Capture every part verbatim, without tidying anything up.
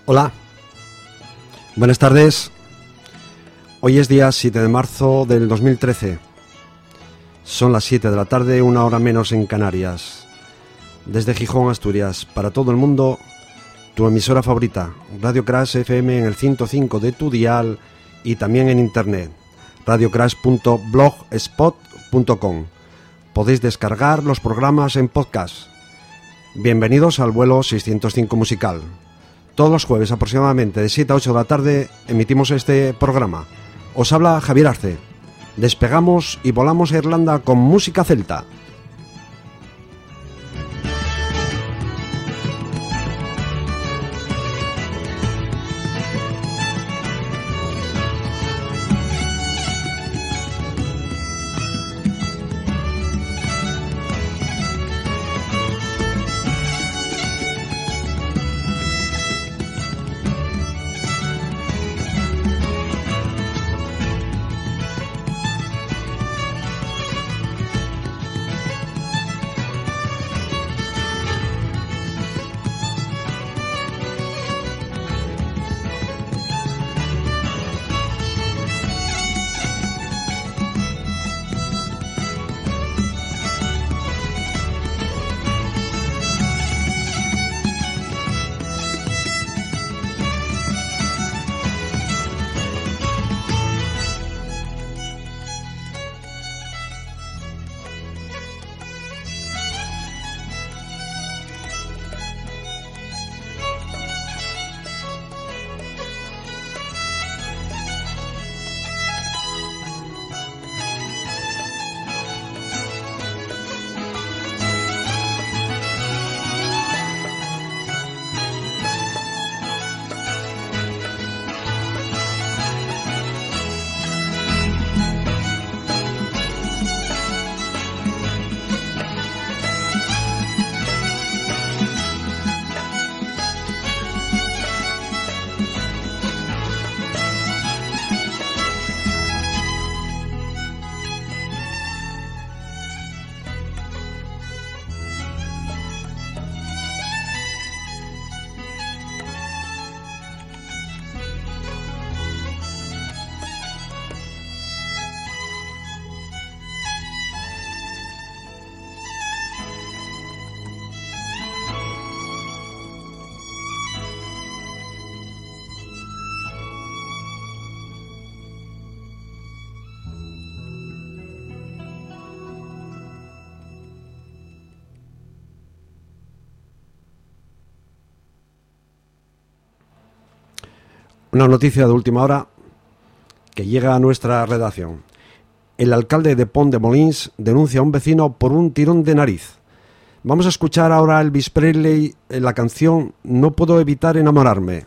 Hola, buenas tardes. Hoy es día siete de marzo del dos mil trece. Son las siete de la tarde, una hora menos en Canarias. Desde Gijón, Asturias, para todo el mundo, tu emisora favorita, Radio Crash F M en el ciento cinco de tu dial y también en internet, radio crash punto blogspot punto com. Podéis descargar los programas en podcast. Bienvenidos al vuelo seiscientos cinco musical. Todos los jueves aproximadamente de siete a ocho de la tarde emitimos este programa. Os habla Javier Arce. Despegamos y volamos a Irlanda con música celta. Una noticia de última hora que llega a nuestra redacción. El alcalde de Pont de Molins denuncia a un vecino por un tirón de nariz. Vamos a escuchar ahora a Elvis Presley en la canción No puedo evitar enamorarme.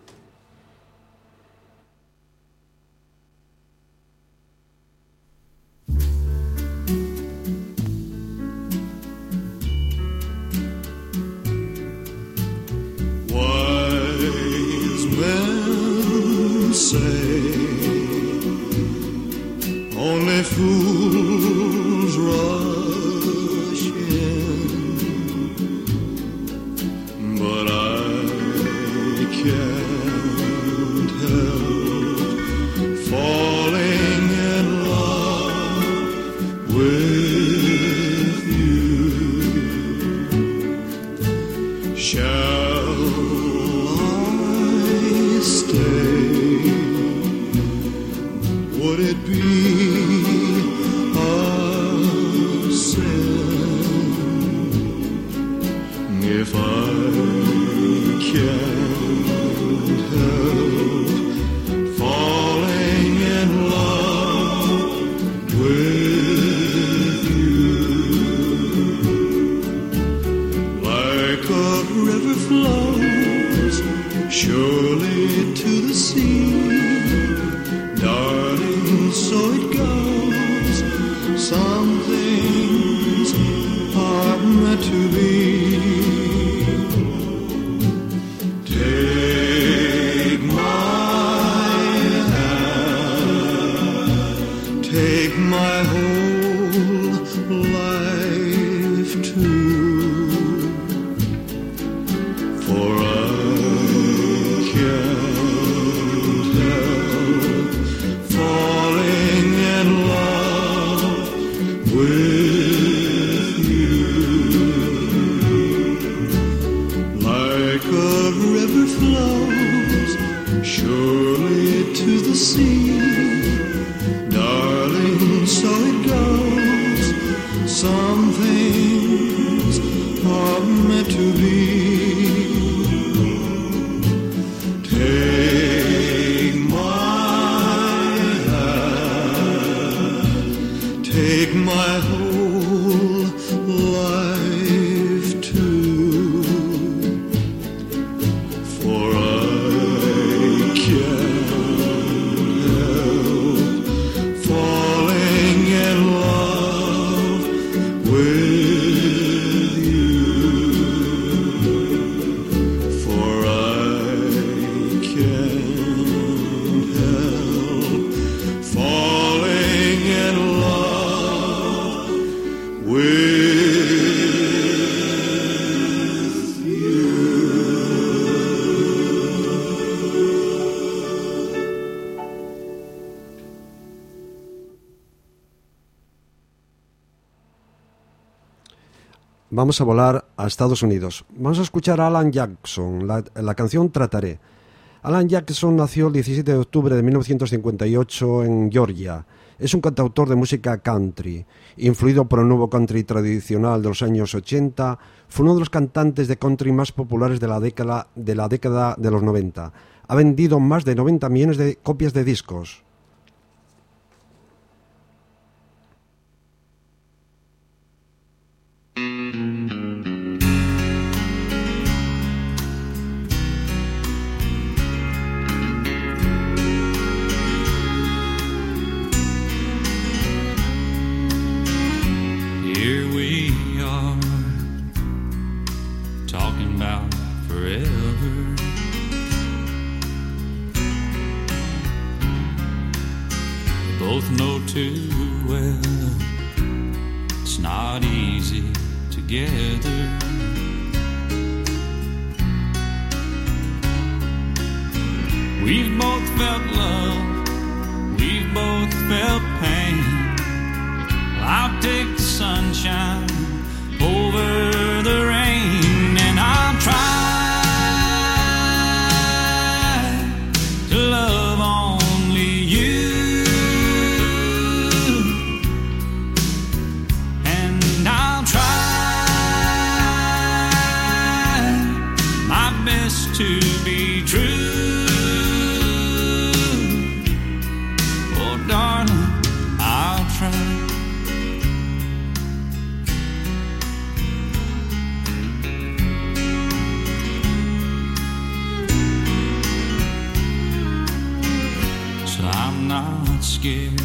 Only fools rush in, but I can't help falling in love with you. Shall I stay? Would it be if I can't help falling in love with you? Like a river flows surely to the sea, darling, so it goes. Some things are meant to be. My whole life too, for I meant to be. Take my hand, take my whole life too, for I can't help falling in love with you, for I can't help falling in love with Vamos a volar a Estados Unidos. Vamos a escuchar a Alan Jackson, la, la canción Trataré. Alan Jackson nació el diecisiete de octubre de mil novecientos cincuenta y ocho en Georgia. Es un cantautor de música country. Influido por el nuevo country tradicional de los años ochenta, fue uno de los cantantes de country más populares de la década de, la década de los noventa. Ha vendido más de noventa millones de copias de discos. Here we are, talking about forever. We both know too well it's not easy together. We've both felt love, we've both felt pain. I'll take the sunshine over the rain, and I'll try to love only you, and I'll try my best to be true. Oh, darling, I'll try. Not scared,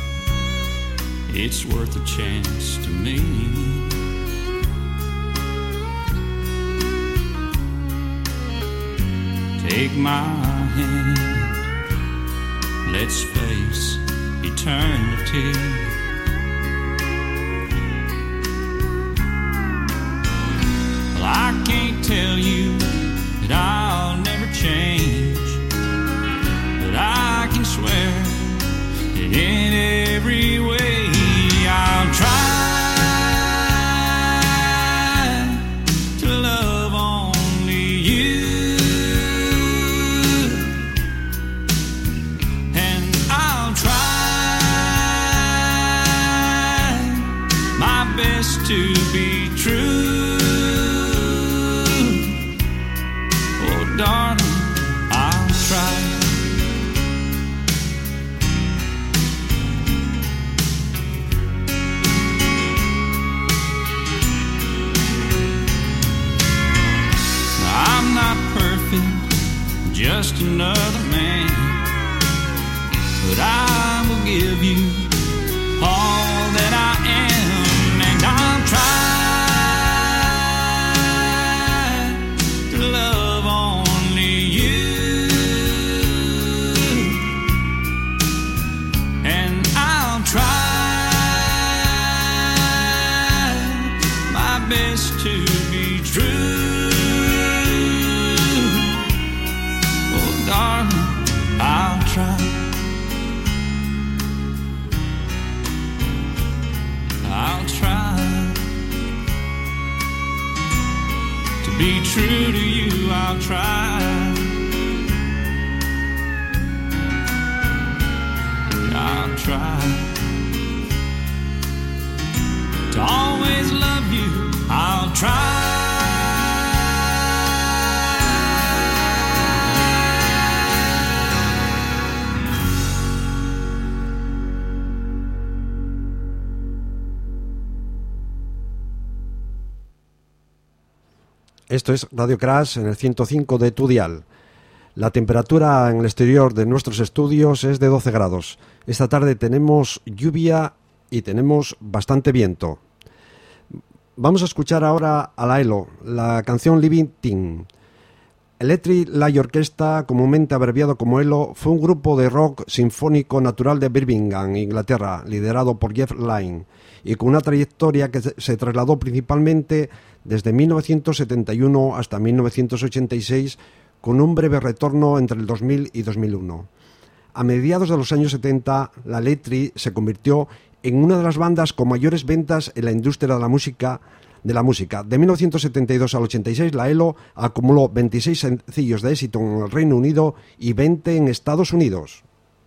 it's worth a chance to me. Take my hand, let's face eternity. Well, I can't tell you that I'll never change, but I can swear that in every way I'll try to love only you, and I'll try my best to be true. Oh, darling, I'll try. Just another man, but I will give you all that I am, and I'll try to love only you, and I'll try my best to be true. Darling, I'll try. I'll try to be true to you. I'll try. I'll try to always love you. I'll try. Esto es Radio Crash en el ciento cinco de tu dial. La temperatura en el exterior de nuestros estudios es de doce grados. Esta tarde tenemos lluvia y tenemos bastante viento. Vamos a escuchar ahora a la ELO, la canción Living Thing. Electric Light Orchestra, comúnmente abreviado como ELO, fue un grupo de rock sinfónico natural de Birmingham, Inglaterra, liderado por Jeff Lynne, y con una trayectoria que se trasladó principalmente desde mil novecientos setenta y uno hasta mil novecientos ochenta y seis, con un breve retorno entre el dos mil y dos mil uno. A mediados de los años setenta, la Electric se convirtió en una de las bandas con mayores ventas en la industria de la música. De la música. De mil novecientos setenta y dos al ochenta y seis, la ELO acumuló veintiséis sencillos de éxito en el Reino Unido y veinte en Estados Unidos.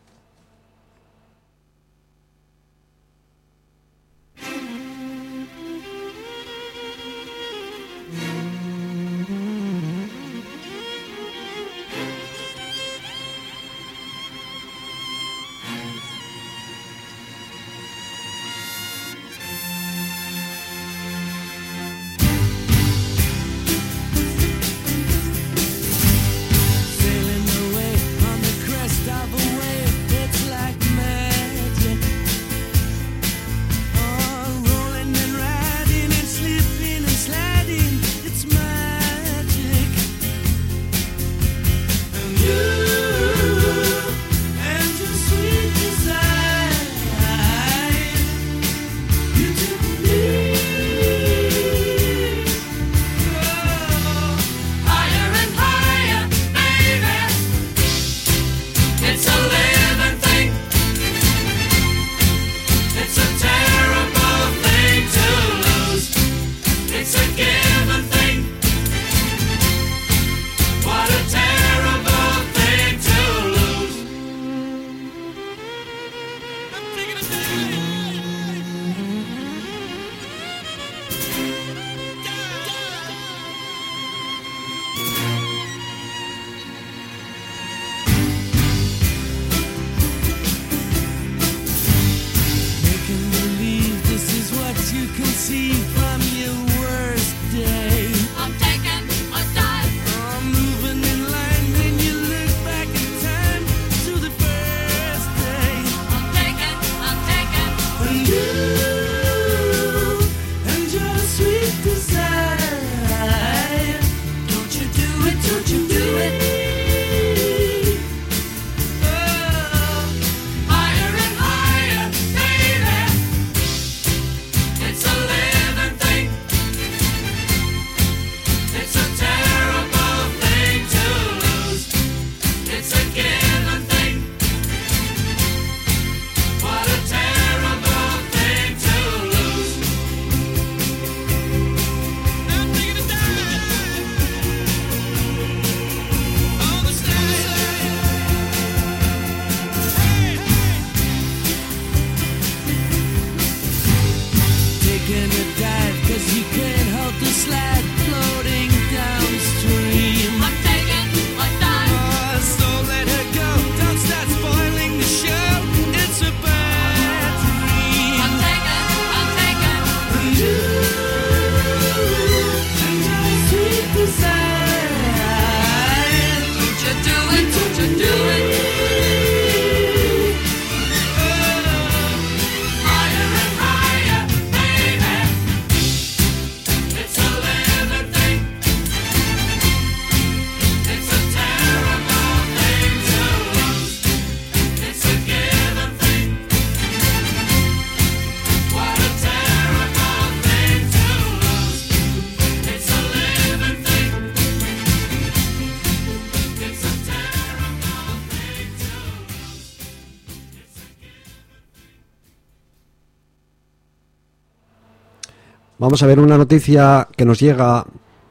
Vamos a ver una noticia que nos llega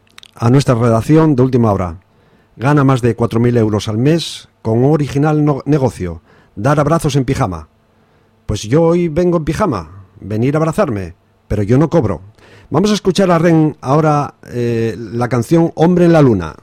a nuestra redacción de última hora. Gana más de cuatro mil euros al mes con un original no- negocio, dar abrazos en pijama. Pues yo hoy vengo en pijama, venir a abrazarme, pero yo no cobro. Vamos a escuchar a Ren ahora eh, la canción Hombre en la Luna.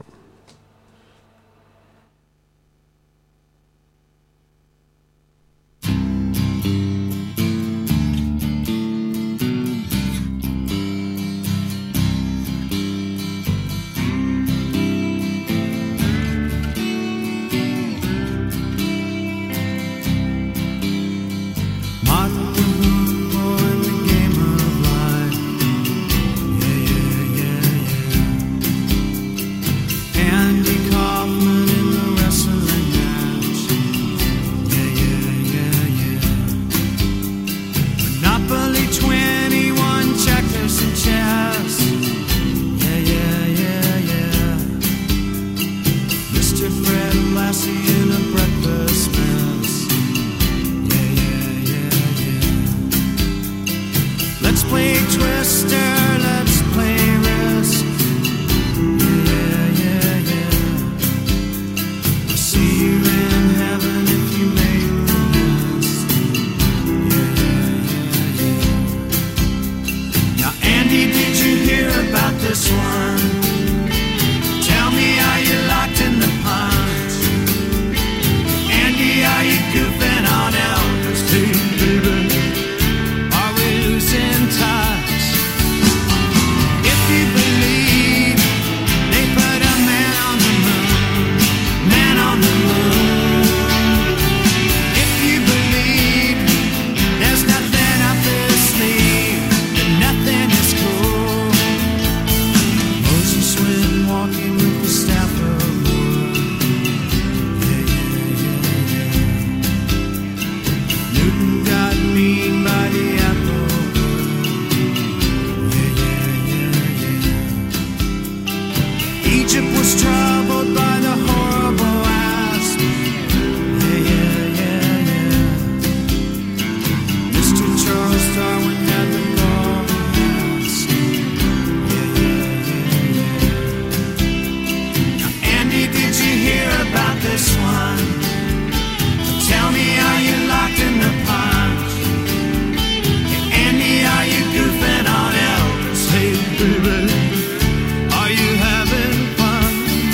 one. Tell me, are you locked in the punch? Hey, Andy, are you goofing on Elvis? Hey, baby, are you having fun?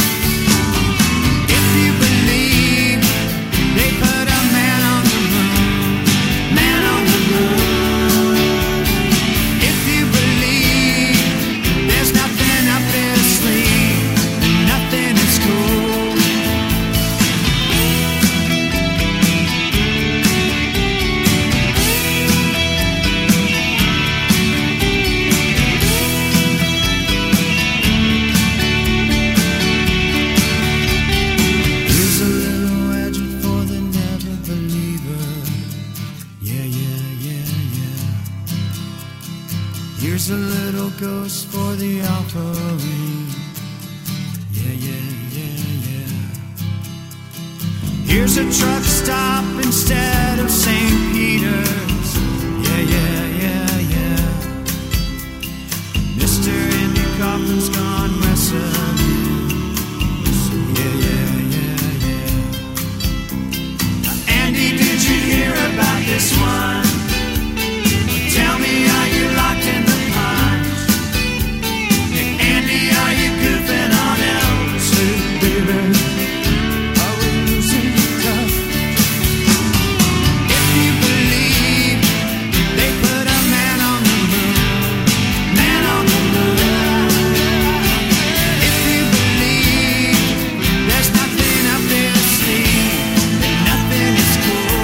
If you believe they put a man on the moon, man on the moon. If you believe there's nothing up their sleeve, and nothing is cool. Here's a little legend for the never believer. Yeah, yeah, yeah, yeah. Here's a little ghost for the offering. Yeah, yeah, yeah, yeah. Here's a truck stop instead of Saint Peter's. Yeah, yeah, yeah, yeah. Mister Andy Kaufman's gone wrestling. Yeah, yeah, yeah, yeah. Andy, did you hear about this one? Tell me, are you locked in the punch? Hey, Andy, are you goofing on Elvis? Hey, baby, are we losing touch? If you believe they put a man on the moon, man on the moon. If you believe there's nothing up their sleeve, then nothing is cool.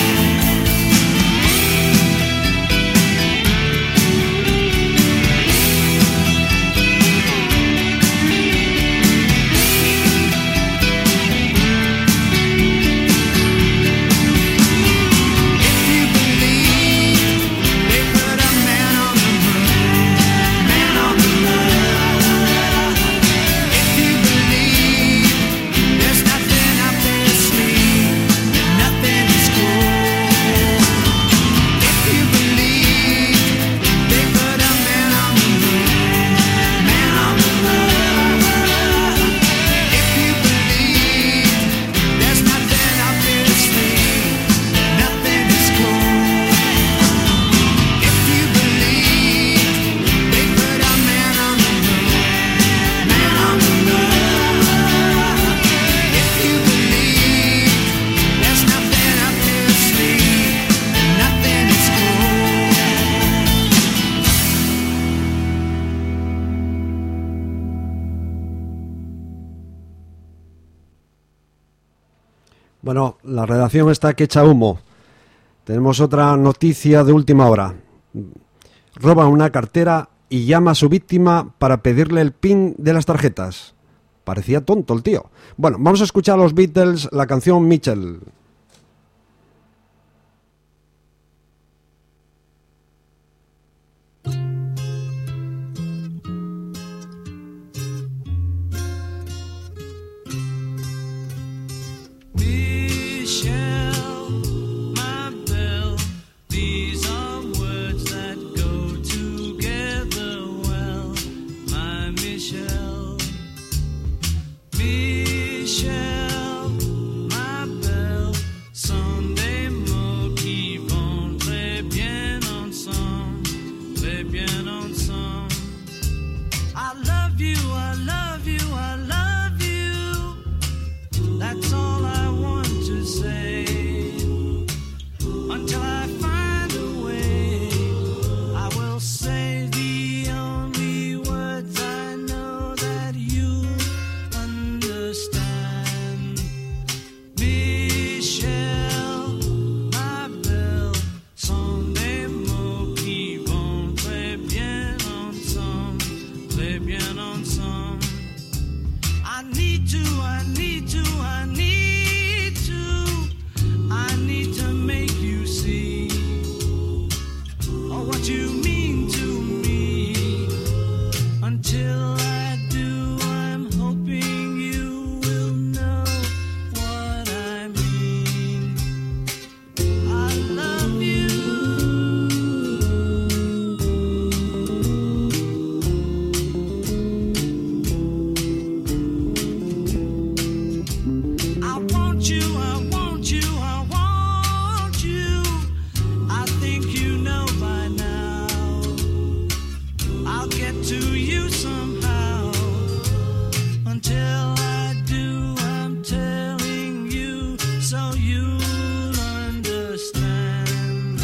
If you believe they put a man on the moon, man on the moon. If you believe there's nothing up their sleeve, then nothing is cool. If you believe they put a man on the moon, man on the moon. If you believe there's nothing up their sleeve, then nothing is cool. If you believe they put a man on the moon, man on the moon. If you believe there's nothing up their sleeve, then nothing is cool. Bueno, la redacción está que echa humo. Tenemos otra noticia de última hora. Roban una cartera y llama a su víctima para pedirle el pin de las tarjetas. Parecía tonto el tío. Bueno, vamos a escuchar a los Beatles la canción Mitchell. Michelle, my belle, these are words that go together well. My Michelle, Michelle, my belle, Sunday mots qui vont très bien ensemble, très bien ensemble. I love you, I love you, I love you. That's all I want to say. Until I find a way, I will say the only words I know that you understand. Michelle, ma belle, sont des mots qui vont très bien ensemble, très bien ensemble. I need to, I need to, I need to, I need to make you see oh, what you mean to me. Until I do, I'm hoping you will know what I mean. I love you. somehow. Until I do, I'm telling you so you'll understand.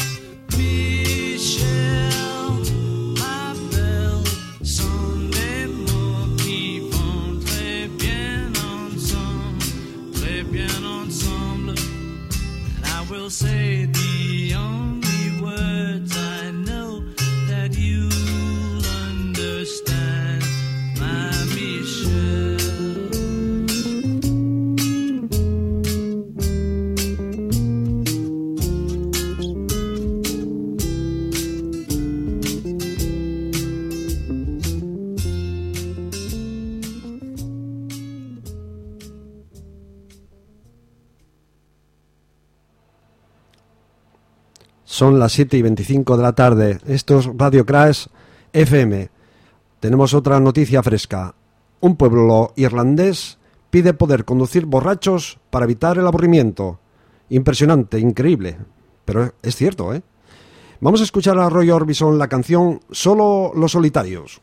Michelle, ma belle, sont des mots qui vont très bien ensemble, très bien ensemble. And I will say the only words I know that you'll understand, my Michelle. Son las siete y veinticinco de la tarde. Esto es Radio Crash F M. Tenemos otra noticia fresca. Un pueblo irlandés pide poder conducir borrachos para evitar el aburrimiento. Impresionante, increíble. Pero es cierto, ¿eh? Vamos a escuchar a Roy Orbison la canción Solo los solitarios.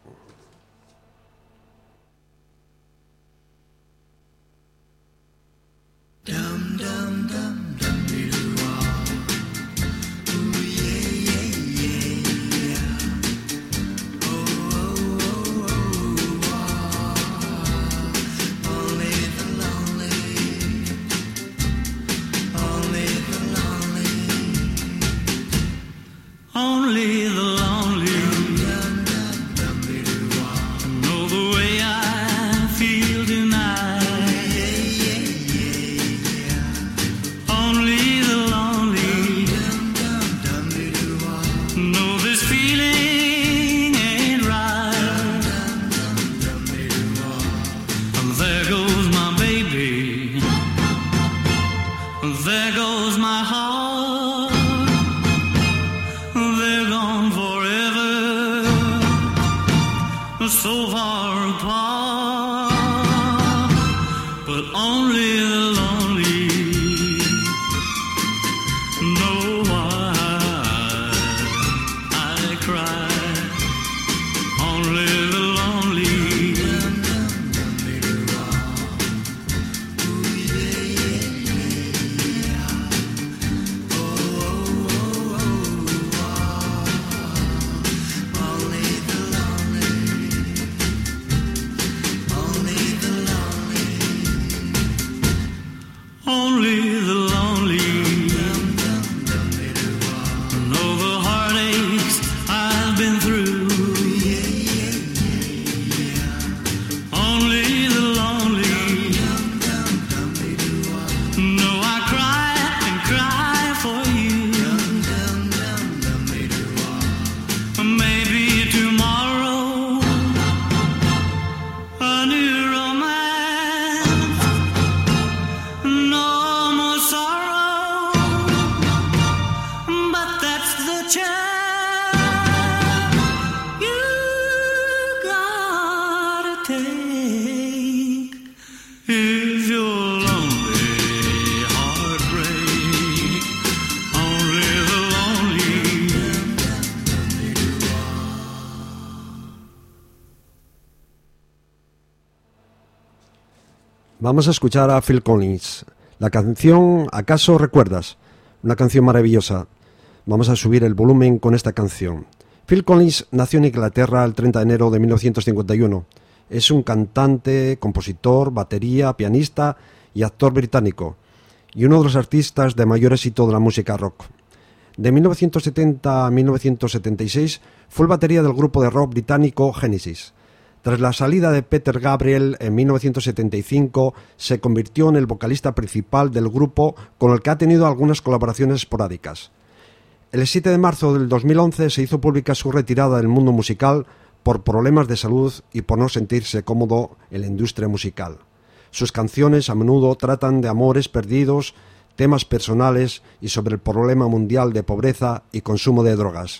Only the lonely know the way I feel tonight. Only the lonely know this feeling ain't right. There goes my baby, there goes my heart. So far apart, but only the lonely know why I cry. Only the lonely. Only the lonely know the heartaches I've been through. Only the lonely know I cry and cry for you. Maybe tomorrow a new romance. No more sorrow, but that's the chance you gotta take. If you're lonely, heartbreak, only the lonely. Vamos a escuchar a Phil Collins. La canción ¿Acaso recuerdas? Una canción maravillosa. Vamos a subir el volumen con esta canción. Phil Collins nació en Inglaterra el treinta de enero de mil novecientos cincuenta y uno. Es un cantante, compositor, batería, pianista y actor británico, y uno de los artistas de mayor éxito de la música rock. De mil novecientos setenta a mil novecientos setenta y seis fue el batería del grupo de rock británico Genesis. Tras la salida de Peter Gabriel en mil novecientos setenta y cinco, se convirtió en el vocalista principal del grupo, con el que ha tenido algunas colaboraciones esporádicas. El siete de marzo del dos mil once se hizo pública su retirada del mundo musical por problemas de salud y por no sentirse cómodo en la industria musical. Sus canciones a menudo tratan de amores perdidos, temas personales y sobre el problema mundial de pobreza y consumo de drogas.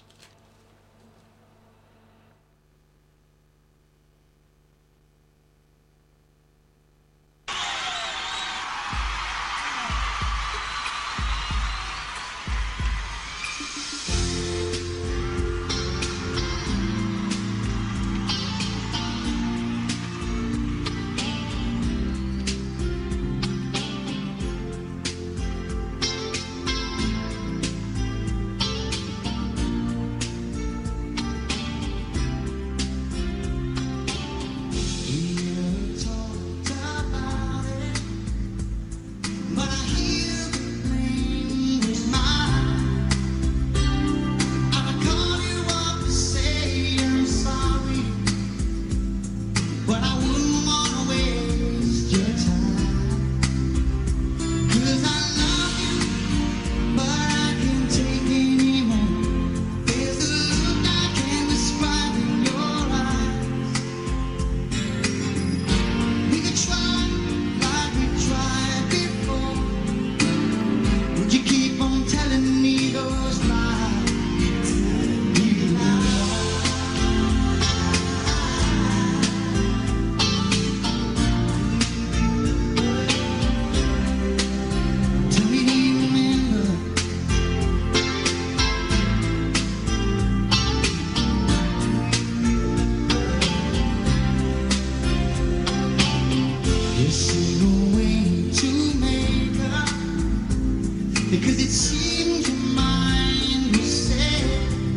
because it seems your mind was set.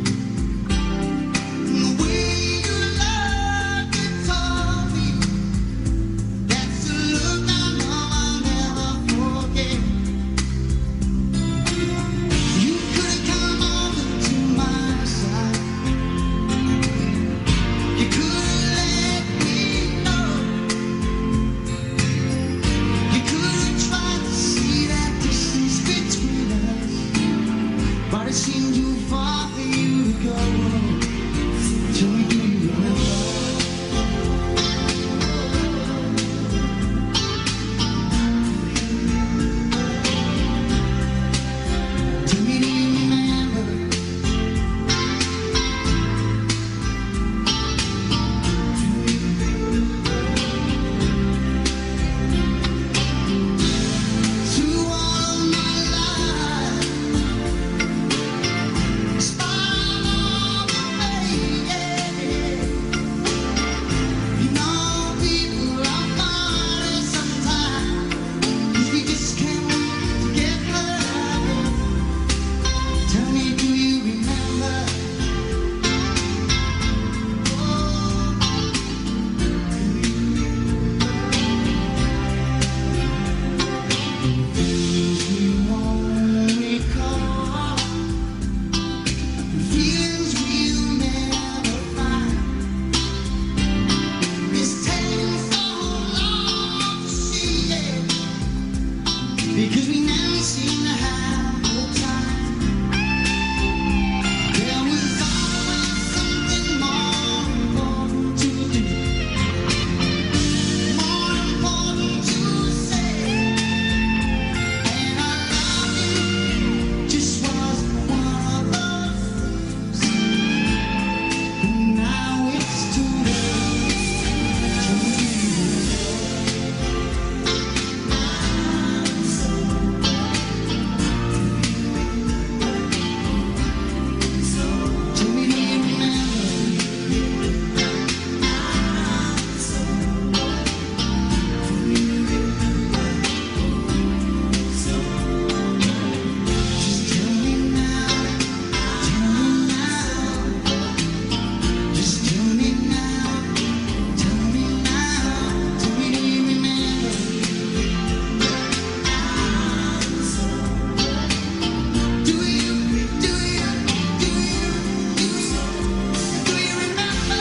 And the way you love me told me, that's the look I know I'll never forget. You could have come over to my side. You could have let me know. You could have tried to see that distance between us, but it seemed too far for you to go. Tell me, do you remember? Tell me, do you remember? Through all of my life, in spite of all the pain, you know, people are funny sometimes, 'cause we just can't wait to get better. Tell me, do you remember? Things we won't recall, feelings we'll never find. It's taken so long to see it, because we never seem to have the time. There was always something more important to do, more important to say. And I love you just wasn't one of those things. And now it's too late to Tell me, do you remember? Just tell me now, tell me now. Just tell me now, tell me now. Tell me, do you remember? Do you, do you, do you, do you, do you remember?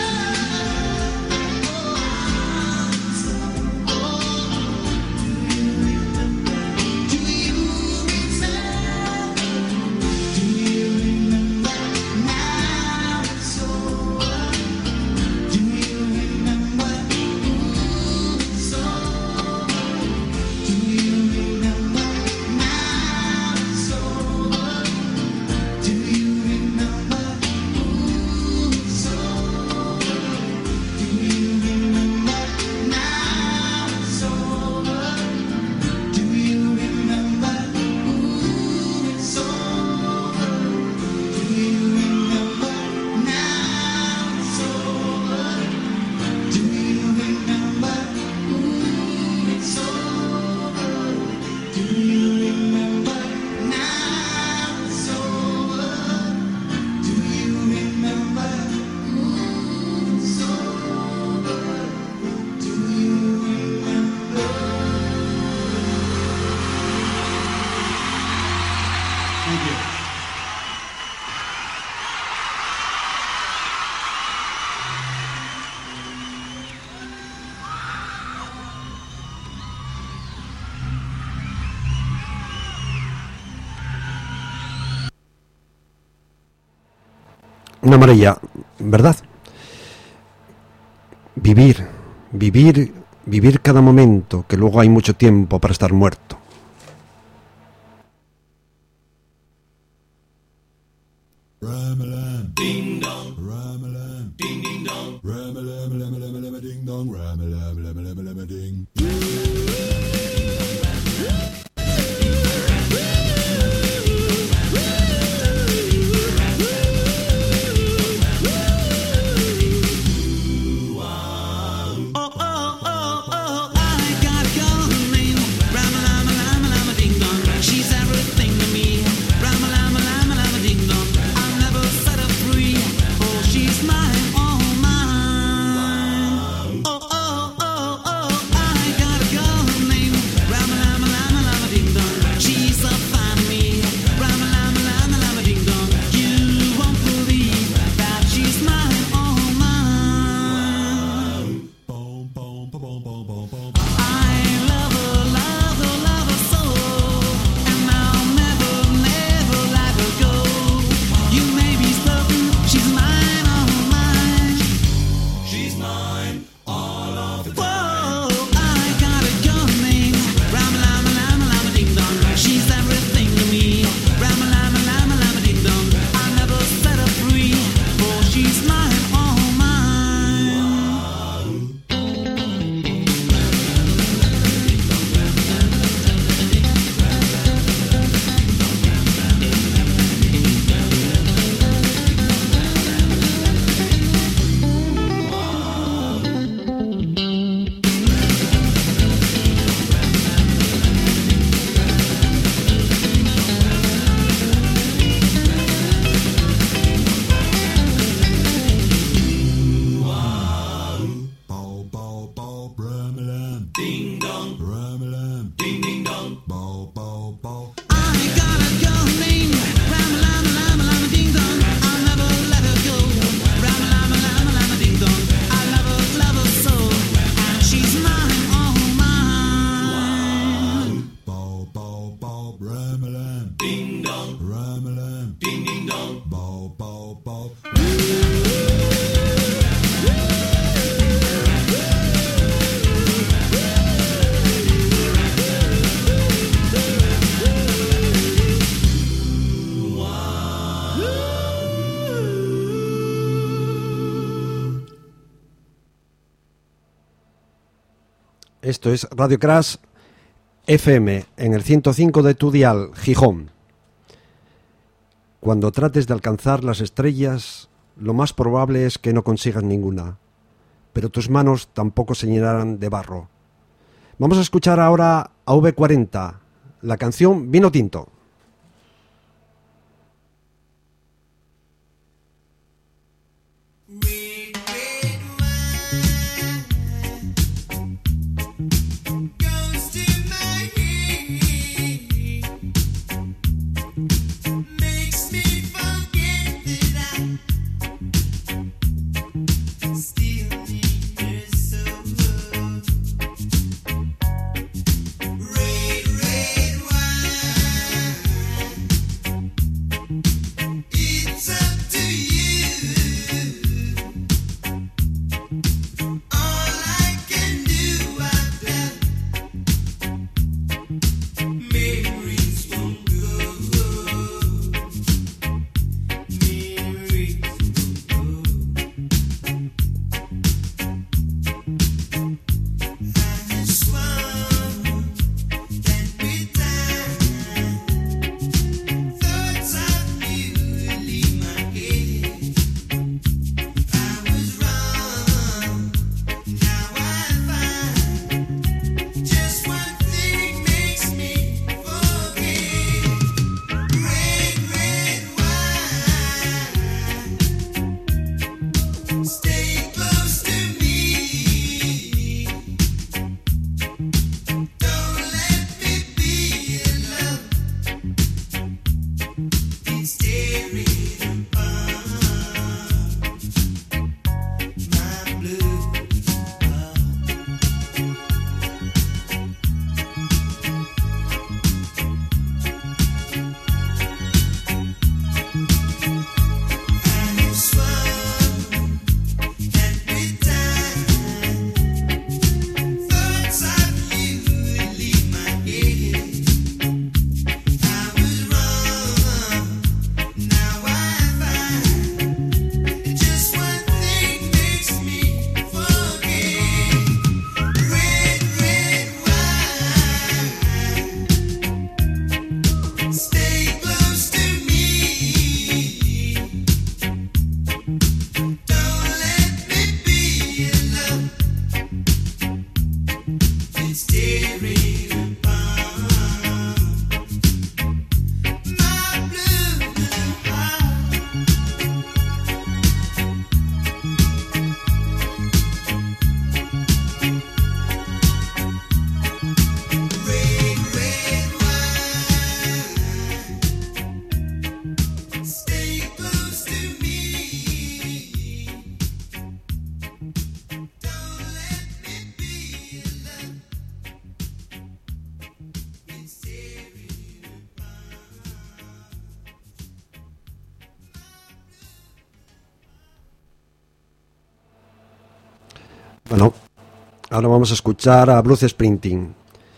Do you remember? Do you remember? Now it's over. Do you remember? Ooh, it's over. Do you remember? Now it's over. Do you remember? Ooh, it's over. Do you remember? Now it's over. Do you remember? Ooh, it's over. Do you remember? Now it's over. Do you remember? Ooh, it's over. Do you remember? Now it's over. Do you remember? Ooh, it's over. Do you remember? Thank you. Una maravilla, ¿verdad? Vivir, vivir, vivir cada momento, que luego hay mucho tiempo para estar muerto. Ramalam, ding dong, Ramalam, ding ding dong, Ramalam, lama lama lama ding dong, Ramalam, lama lama lama ding. Oh, oh, oh, oh, I got a girl named Rama Lama Lama Lama Ding Dong. She's everything to me. Esto es Radio Crash F M en el ciento cinco de tu dial, Gijón. Cuando trates de alcanzar las estrellas, lo más probable es que no consigas ninguna, pero tus manos tampoco se llenarán de barro. Vamos a escuchar ahora a V cuarenta, la canción Vino Tinto. Red, red wine. Bueno, ahora vamos a escuchar a Bruce Springsteen,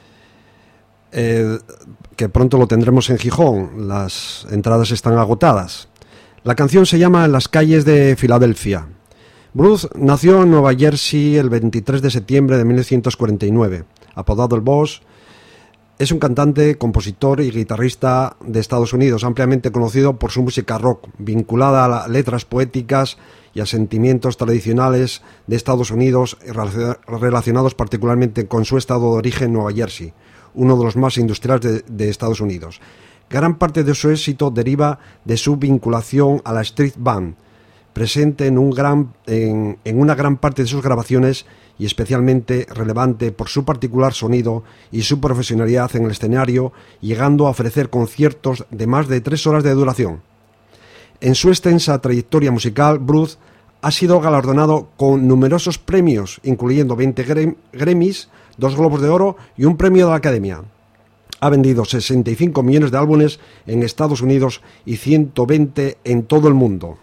eh, que pronto lo tendremos en Gijón. Las entradas están agotadas. La canción se llama En las calles de Filadelfia. Bruce nació en Nueva Jersey el veintitrés de septiembre de mil novecientos cuarenta y nueve. Apodado el Boss, es un cantante, compositor y guitarrista de Estados Unidos, ampliamente conocido por su música rock, vinculada a las letras poéticas y a sentimientos tradicionales de Estados Unidos, relacionados particularmente con su estado de origen, Nueva Jersey, uno de los más industriales de, de Estados Unidos. Gran parte de su éxito deriva de su vinculación a la street band, presente en, un gran, en, en una gran parte de sus grabaciones y especialmente relevante por su particular sonido y su profesionalidad en el escenario, llegando a ofrecer conciertos de más de tres horas de duración. En su extensa trayectoria musical, Bruce ha sido galardonado con numerosos premios, incluyendo veinte Grammys, dos Globos de Oro y un premio de la Academia. Ha vendido sesenta y cinco millones de álbumes en Estados Unidos y ciento veinte en todo el mundo.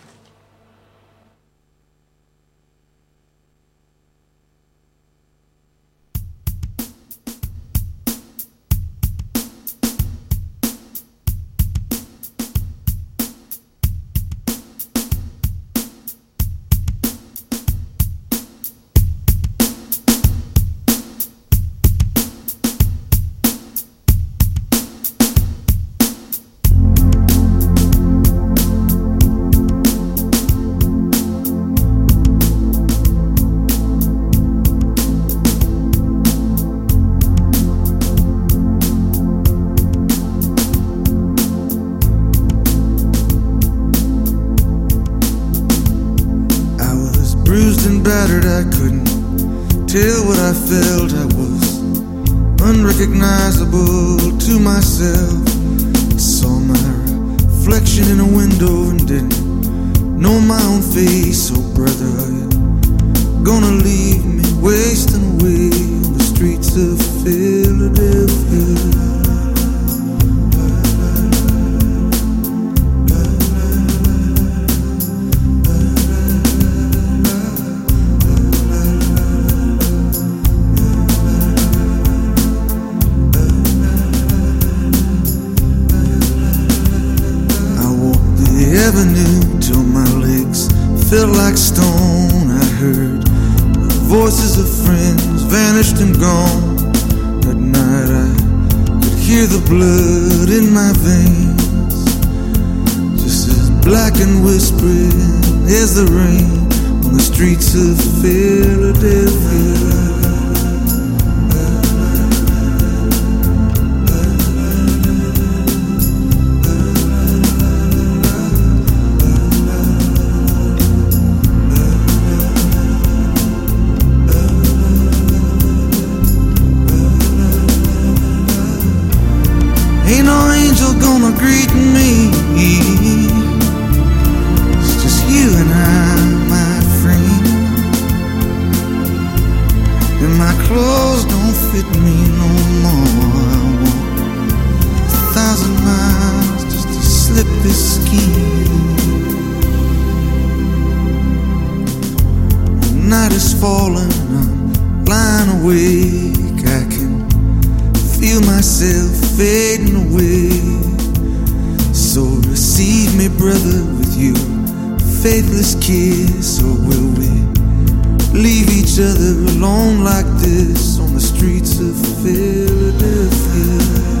I couldn't tell what I felt. I was unrecognizable to myself. I saw my reflection in a window and didn't know my own face. Oh brother, are you gonna leave me wasting away on the streets of Philadelphia? Till my legs felt like stone. I heard the voices of friends vanished and gone. At night I could hear the blood in my veins, just as black and whispering as the rain on the streets of Philadelphia. Ain't no angel gonna greet me. It's just you and I, my friend. And my clothes don't fit me no more. I walk a thousand miles just to slip this skin. The night is falling, I'm lying awake. I can feel myself fading away. So receive me, brother, with your faithless kiss. Or will we leave each other alone like this on the streets of Philadelphia?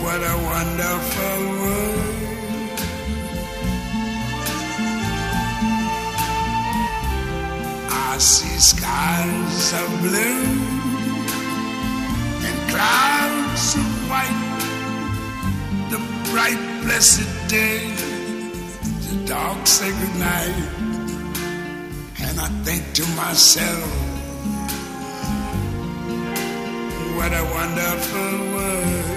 What a wonderful world. I see skies of blue and clouds of white, the bright blessed day, the dark sacred night, and I think to myself, what a wonderful world.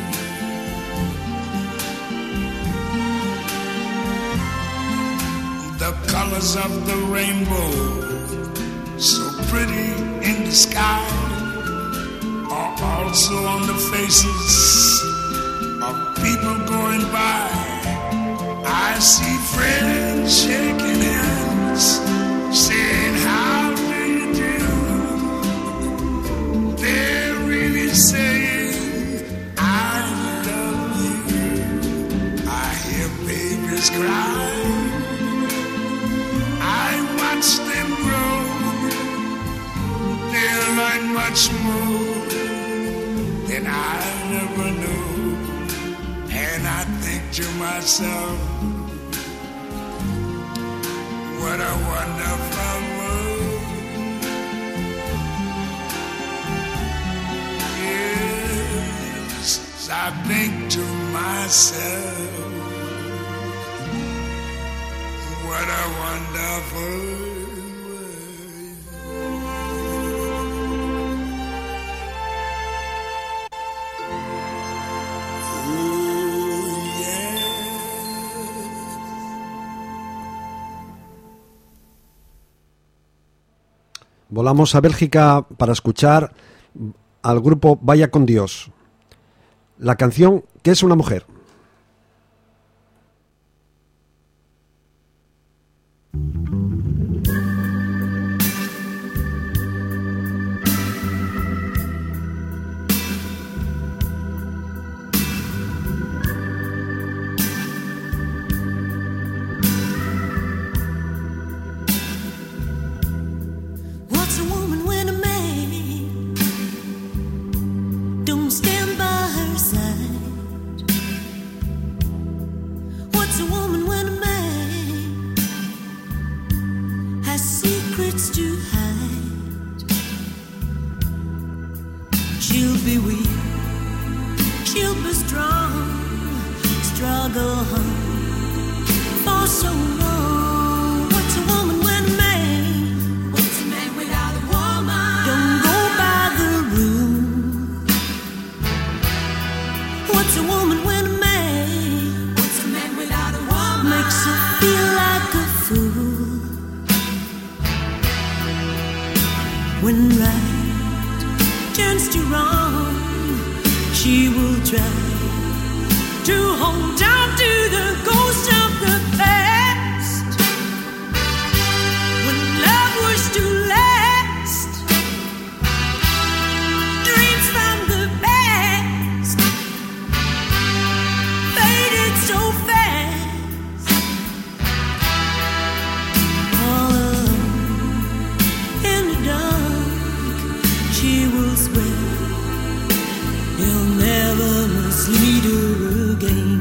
The colors of the rainbow, so pretty in the sky, are also on the faces of people going by. I see friends shaking hands, saying, how do you do? They're really saying, I love you. I hear babies cry, I watch them grow. They'll learn much more than I never knew. And I think to myself, what a wonderful world. Yes, I think to myself, what a wonderful world. Oh, yeah. Volamos a Bélgica para escuchar al grupo Vaya con Dios. La canción ¿Qué es una mujer? What's a woman when a man don't stand by her side? What's a woman when a man has secrets to hide? She'll be weak, she'll be strong, struggle hard for so long. What's a woman when a man What's a man without a woman? don't go by the rule? What's a woman when a man What's a man without a woman? makes her feel like a fool? When right turns to wrong, she will try to hold on to the ghost of the past. When love was to last, dreams from the past faded so fast. All alone in the dark, she will swear he'll never mislead her again.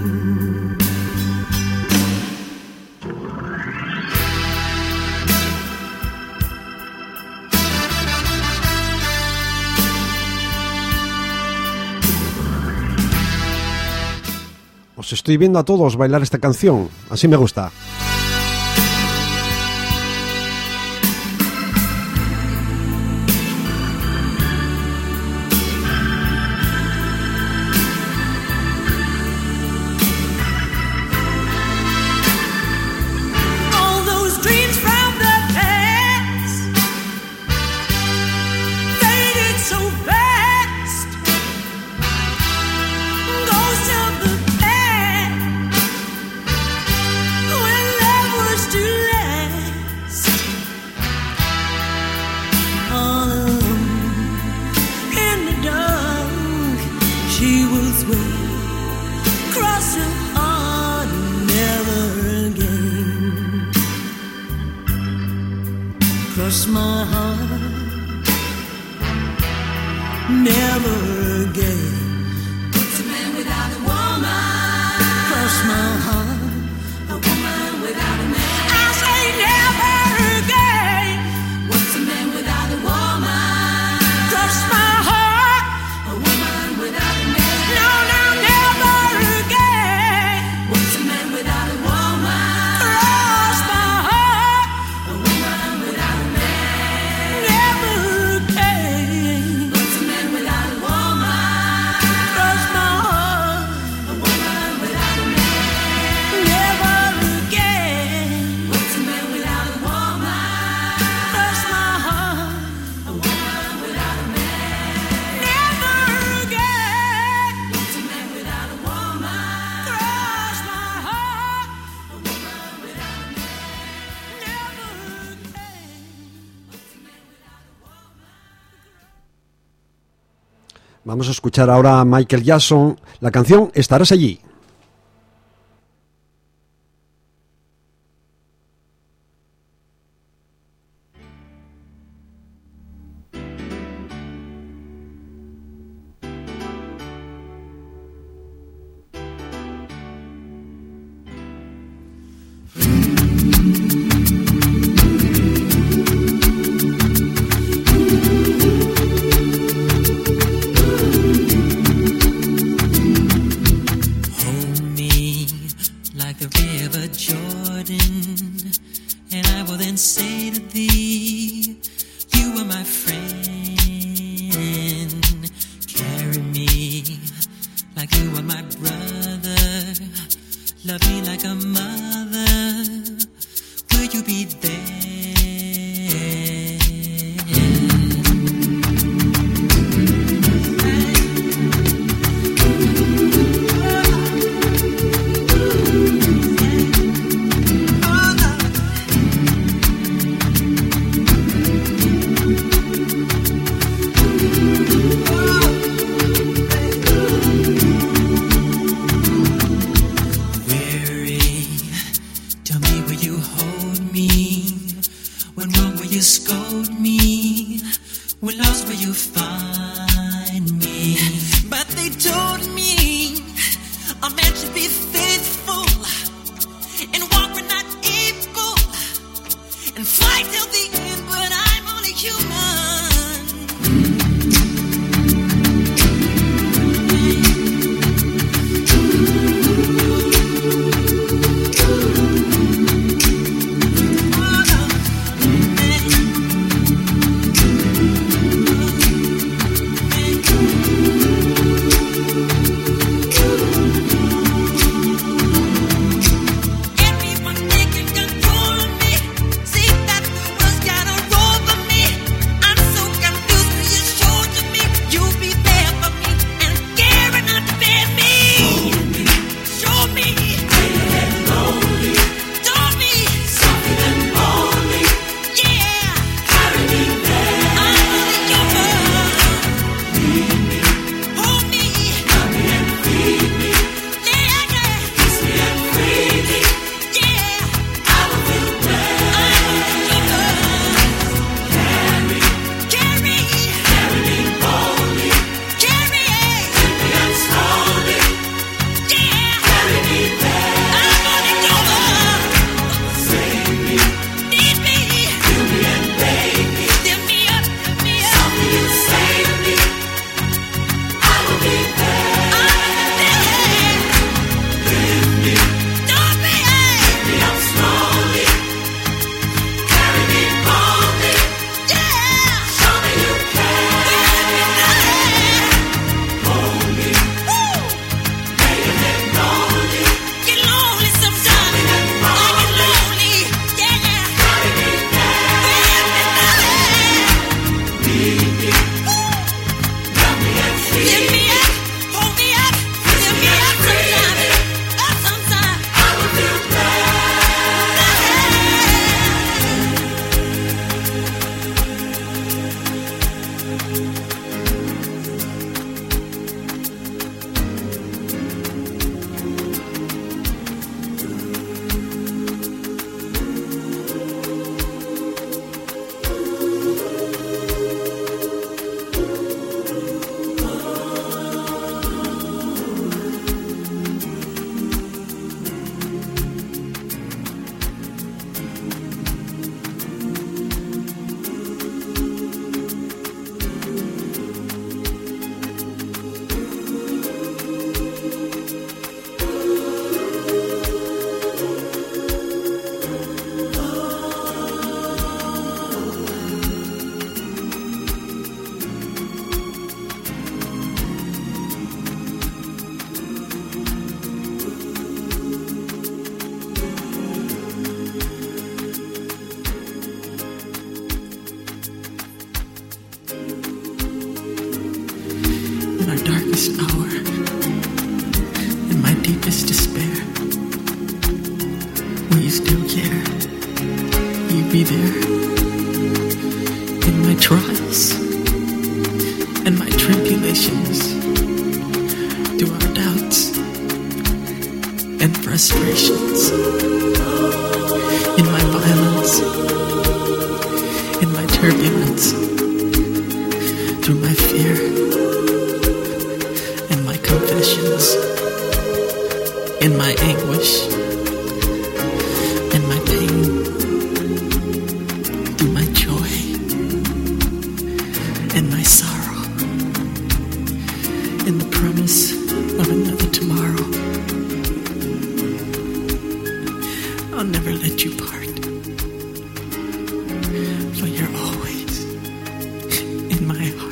Os estoy viendo a todos bailar esta canción. Así me gusta. All those dreams from the past faded so fast. Ghosts of the past, when love was to last. All alone in the dark, she will swear, cross her heart, never again. Cross my heart, never again. What's a man without a my heart. A woman without a man. I say never again. What's a man without a woman? Cross my heart. A woman without a man. No, no, never again. What's a man without a woman? Cross my heart. A woman without a man. Never again. What's a man without a woman? Cross my heart. A woman without a man. Never again. What's a man without a woman? Cross my heart. A woman without a man. Never again. What's a man without a woman? Cross my heart. A woman without a man. Never again. What's a man without a woman? Vamos a escuchar ahora a Michael Jackson, la canción Estarás allí. Hold me like the river Jordan, and I will then say to thee, you are my friend. Carry me like you are my brother. Love me like a mother. Will you be there? Weary, tell me, will you hold me? When wrong, will you scold me? When lost, will you find me? But they told me a man should be faithful and walk when not able and fight till the end, but I'm only human. Everyone taking control of me. See that the world's got a over me. I'm so confused when you showed to me. You'll be there for me and care and not fear me. Show me. Told me. Something and holy. Yeah. Carry me there. I'm only human. Hold me. Love me and feed me. Yeah, yeah. Kiss me and free me. Yeah. I will feel well. I'm only human. Carry. Carry. Carry me boldly. Carry. Gently and slowly. Yeah. Carry me there. I'm only human. Save me. Need me. Fill me and bathe me. Fill me up. Fill me up. Something you save me. I will be there. I'm there. Lift me. Don't be. Pick me up slowly. Carry me boldly. Yeah. Show me you care. Hold me. Woo. Lay your head lonely. Get lonely sometimes. I get lonely. Yeah. Carry me there. Lead me. Love me and free Lift me up. Hold me up. Lift me up sometimes. Up sometimes. I will feel glad. in our darkest hour, in my deepest despair. Will you still care? Will you be there? In my trials and my tribulations, through our doubts and frustrations, in my violence, in my turbulence, through my fear and my confessions, in my anguish and my pain, through my joy and my sorrow, in the promise of another tomorrow. I'll never let you part, for you're always in my heart.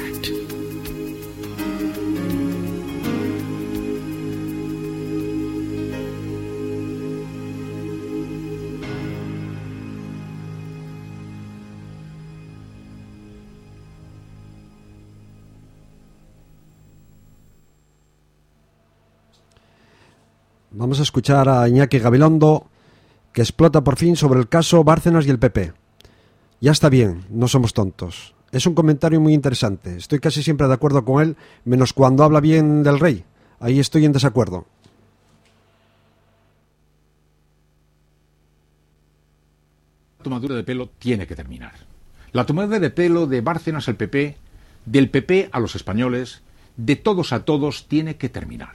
Vamos a escuchar a Iñaki Gabilondo, que explota por fin sobre el caso Bárcenas y el P P. Ya está bien, no somos tontos. Es un comentario muy interesante. Estoy casi siempre de acuerdo con él, menos cuando habla bien del rey. Ahí estoy en desacuerdo. La tomadura de pelo tiene que terminar. La tomadura de pelo de Bárcenas al P P, del P P a los españoles, de todos a todos, tiene que terminar.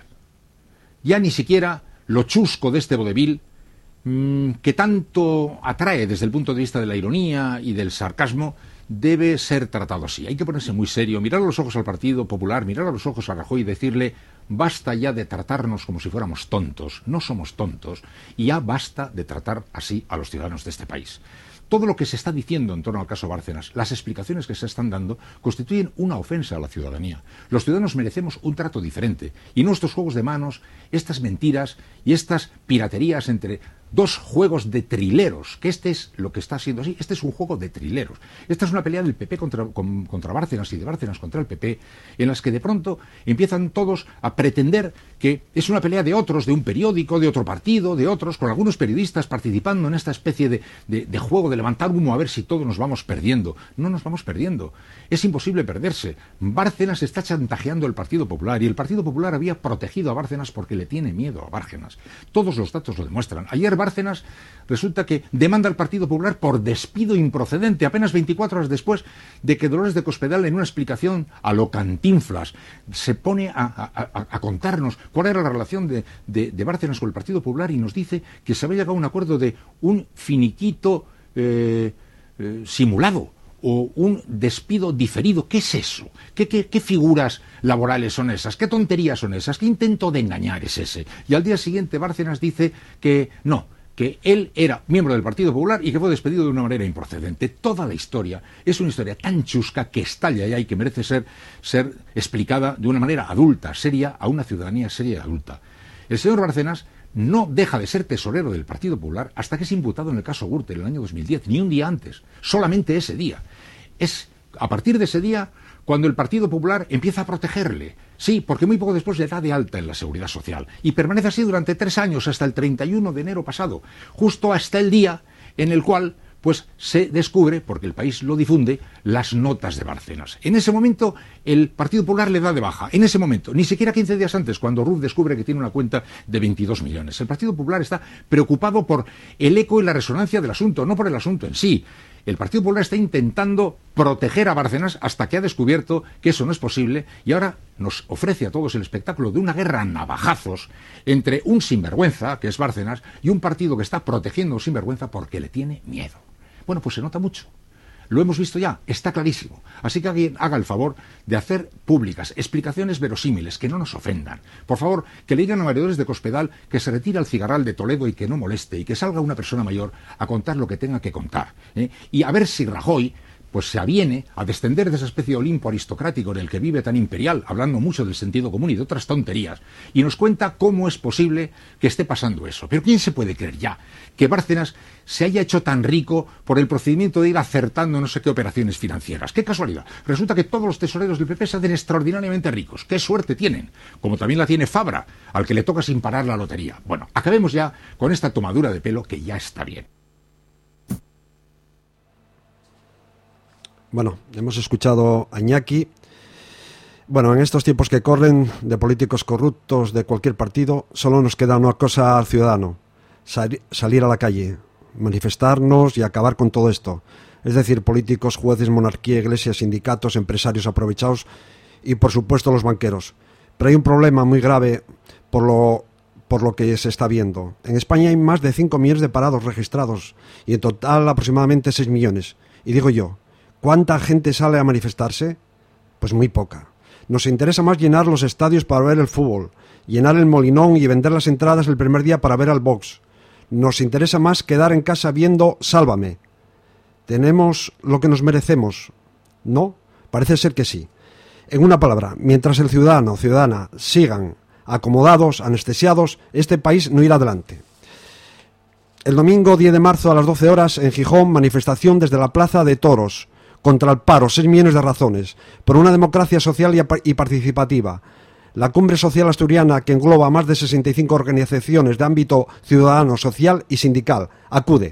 Ya ni siquiera lo chusco de este vodevil, mmm, que tanto atrae desde el punto de vista de la ironía y del sarcasmo, debe ser tratado así. Hay que ponerse muy serio, mirar a los ojos al Partido Popular, mirar a los ojos a Rajoy y decirle: basta ya de tratarnos como si fuéramos tontos, no somos tontos, y ya basta de tratar así a los ciudadanos de este país. Todo lo que se está diciendo en torno al caso Bárcenas, las explicaciones que se están dando, constituyen una ofensa a la ciudadanía. Los ciudadanos merecemos un trato diferente, y nuestros juegos de manos, estas mentiras y estas piraterías entre dos juegos de trileros, que este es lo que está siendo así, este es un juego de trileros. Esta es una pelea del P P contra, con, contra Bárcenas y de Bárcenas contra el P P, en las que de pronto empiezan todos a pretender que es una pelea de otros, de un periódico, de otro partido, de otros, con algunos periodistas participando en esta especie de, de, de juego de levantar humo a ver si todos nos vamos perdiendo. No nos vamos perdiendo. Es imposible perderse. Bárcenas está chantajeando el Partido Popular, y el Partido Popular había protegido a Bárcenas porque le tiene miedo a Bárcenas. Todos los datos lo demuestran. Ayer Bárcenas resulta que demanda al Partido Popular por despido improcedente, apenas veinticuatro horas después de que Dolores de Cospedal, en una explicación a lo Cantinflas, se pone a, a, a, a contarnos cuál era la relación de, de, de Bárcenas con el Partido Popular, y nos dice que se había llegado a un acuerdo de un finiquito eh, eh, simulado, o un despido diferido. ¿Qué es eso? ¿Qué, qué, qué figuras laborales son esas? ¿Qué tonterías son esas? ¿Qué intento de engañar es ese? Y al día siguiente Bárcenas dice que no, que él era miembro del Partido Popular y que fue despedido de una manera improcedente. Toda la historia es una historia tan chusca que estalla ya y que merece ser, ser explicada de una manera adulta, seria, a una ciudadanía seria y adulta. El señor Bárcenas no deja de ser tesorero del Partido Popular hasta que es imputado en el caso Gürtel en el año dos mil diez, ni un día antes, solamente ese día. Es a partir de ese día cuando el Partido Popular empieza a protegerle. Sí, porque muy poco después le da de alta en la Seguridad Social, y permanece así durante tres años, hasta el treinta y uno de enero pasado, justo hasta el día en el cual pues se descubre, porque el país lo difunde, las notas de Bárcenas. En ese momento el Partido Popular le da de baja, en ese momento, ni siquiera quince días antes, cuando Ruz descubre que tiene una cuenta de veintidós millones. El Partido Popular está preocupado por el eco y la resonancia del asunto, no por el asunto en sí. El Partido Popular está intentando proteger a Bárcenas hasta que ha descubierto que eso no es posible, y ahora nos ofrece a todos el espectáculo de una guerra a navajazos entre un sinvergüenza, que es Bárcenas, y un partido que está protegiendo a un sinvergüenza porque le tiene miedo. Bueno, pues se nota mucho. Lo hemos visto ya, está clarísimo. Así que alguien haga el favor de hacer públicas explicaciones verosímiles, que no nos ofendan. Por favor, que le digan a María Dolores de Cospedal que se retire al cigarral de Toledo y que no moleste, y que salga una persona mayor a contar lo que tenga que contar, ¿eh? Y a ver si Rajoy pues se aviene a descender de esa especie de Olimpo aristocrático en el que vive tan imperial, hablando mucho del sentido común y de otras tonterías, y nos cuenta cómo es posible que esté pasando eso. Pero ¿quién se puede creer ya que Bárcenas se haya hecho tan rico por el procedimiento de ir acertando no sé qué operaciones financieras? ¡Qué casualidad! Resulta que todos los tesoreros del P P se hacen extraordinariamente ricos. ¡Qué suerte tienen! Como también la tiene Fabra, al que le toca sin parar la lotería. Bueno, acabemos ya con esta tomadura de pelo que ya está bien. Bueno, hemos escuchado a Iñaki. Bueno, en estos tiempos que corren de políticos corruptos de cualquier partido, solo nos queda una cosa al ciudadano: sal- salir a la calle, manifestarnos y acabar con todo esto. Es decir, políticos, jueces, monarquía, iglesias, sindicatos, empresarios aprovechados y, por supuesto, los banqueros. Pero hay un problema muy grave por lo, por lo que se está viendo. En España hay más de cinco millones de parados registrados y en total aproximadamente seis millones. Y digo yo, ¿cuánta gente sale a manifestarse? Pues muy poca. Nos interesa más llenar los estadios para ver el fútbol, llenar el Molinón y vender las entradas el primer día para ver al box. Nos interesa más quedar en casa viendo Sálvame. ¿Tenemos lo que nos merecemos? ¿No? Parece ser que sí. En una palabra, mientras el ciudadano o ciudadana sigan acomodados, anestesiados, este país no irá adelante. El domingo diez de marzo a las doce horas en Gijón, manifestación desde la Plaza de Toros contra el paro, seis millones de razones, por una democracia social y, y participativa. La Cumbre Social Asturiana, que engloba más de sesenta y cinco organizaciones de ámbito ciudadano, social y sindical, acude.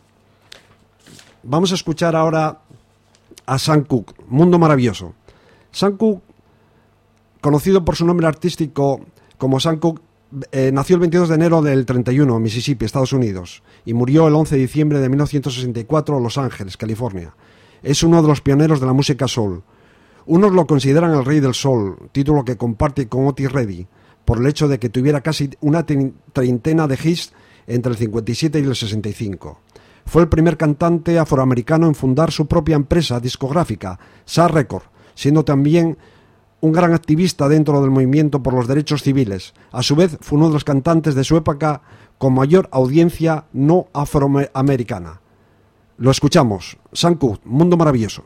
Vamos a escuchar ahora a Sam Cooke, Mundo Maravilloso. Sam Cooke, conocido por su nombre artístico como Sam Cooke, eh, nació el veintidós de enero del treinta y uno en Mississippi, Estados Unidos, y murió el once de diciembre de mil novecientos sesenta y cuatro en Los Ángeles, California. Es uno de los pioneros de la música soul. Unos lo consideran el rey del soul, título que comparte con Otis Redding, por el hecho de que tuviera casi una treintena de hits entre el cincuenta y siete y el sesenta y cinco. Fue el primer cantante afroamericano en fundar su propia empresa discográfica, S A R Record, siendo también un gran activista dentro del movimiento por los derechos civiles. A su vez, fue uno de los cantantes de su época con mayor audiencia no afroamericana. Lo escuchamos. Sam Cooke, Mundo Maravilloso.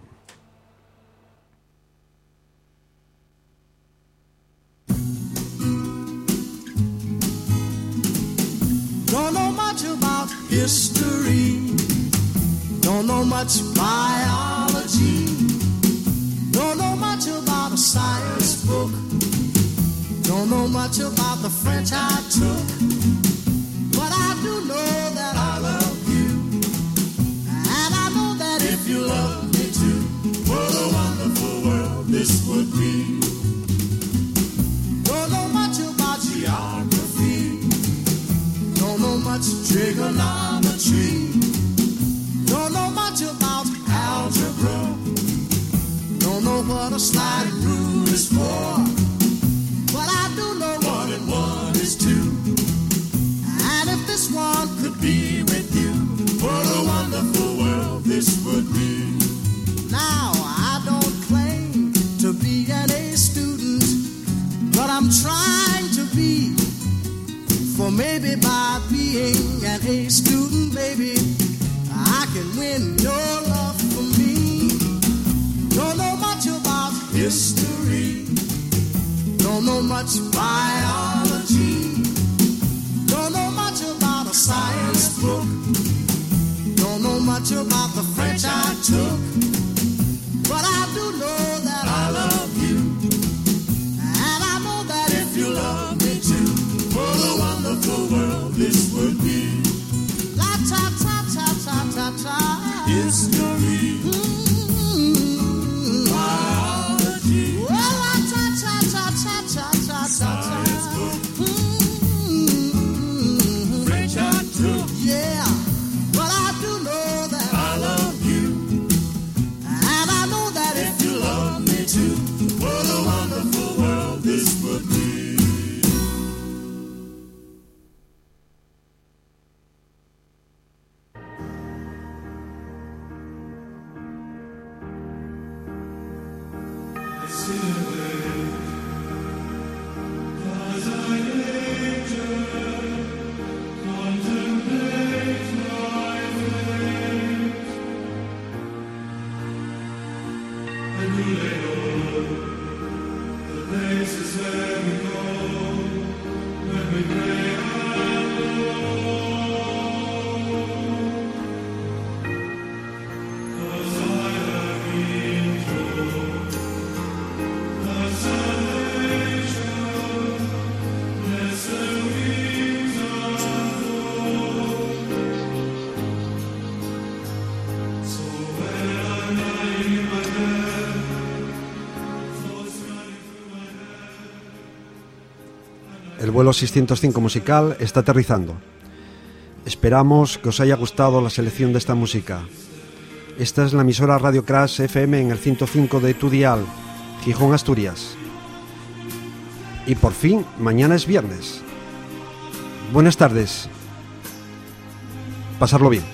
Don't know much about history. Don't know much biology. Don't know much about a science book. Don't know much about the French I took. But I do know that I love you. And I know that if you love me too, what a wonderful world this would be. Don't know much about geography. Don't know much trigonometry. Don't know much about algebra. Don't know what a sliding rule is for. But I do know one and one is two. And if this one could be with you, what a wonderful world this would be. Now, I don't claim to be an A student, but I'm trying to be. For maybe by being an A student, baby, I can win your love for me. Don't know much about history. Don't know much biology. Don't know much about a science book. Don't know much about the French I took. But I do know that I love you. And I know that if you love me too, what a wonderful world this would be. La ta ta ta ta ta ta. History. Mm-hmm. Biology. Well, la ta ta ta ta ta ta ta. Science book. Mm-hmm. French I took. Yeah, but I do know that I love you. And I know that if you love me too, what a wonderful world this would be. el vuelo seiscientos cinco musical está aterrizando. Esperamos que os haya gustado la selección de esta música. Esta es la emisora Radio Crash F M en el ciento cinco de tu dial, Gijón, Asturias. Y por fin, mañana es viernes. Buenas tardes. Pasarlo bien.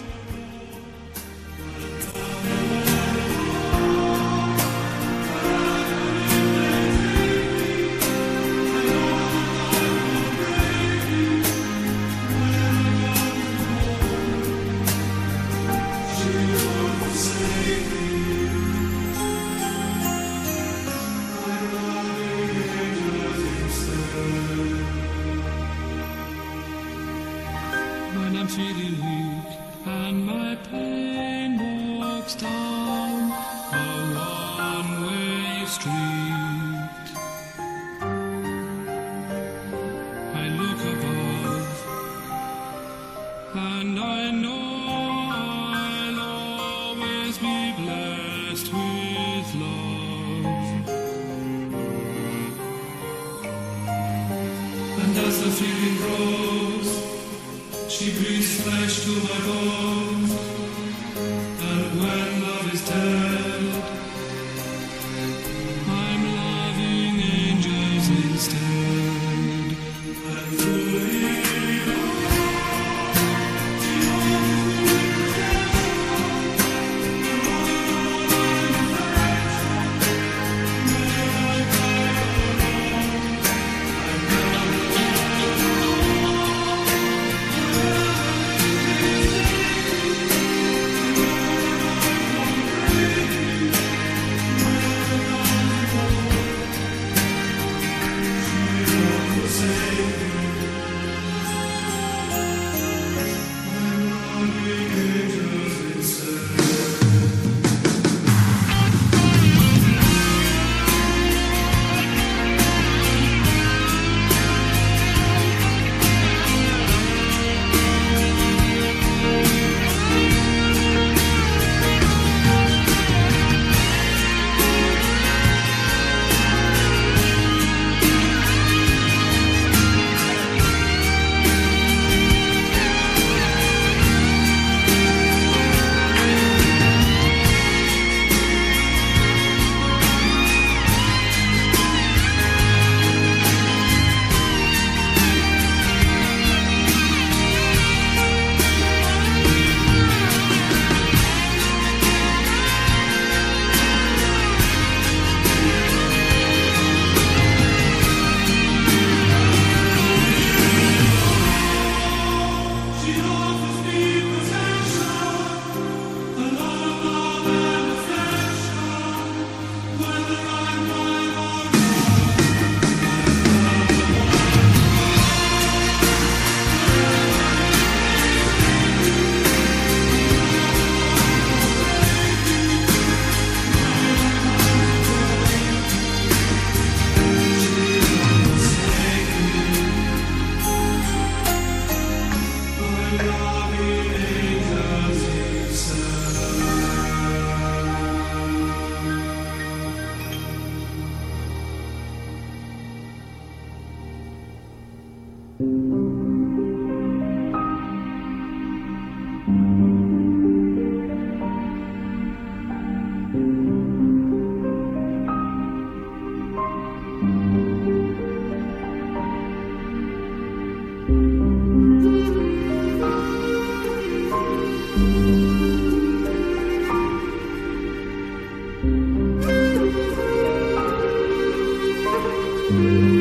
When I'm feeling weak and my pain walks down a one-way street, I look above and I know I'll always be blessed with love. And as the feeling grows, she breathes flesh to my bones, and when love is dead, I'm loving angels instead. And fully Thank you.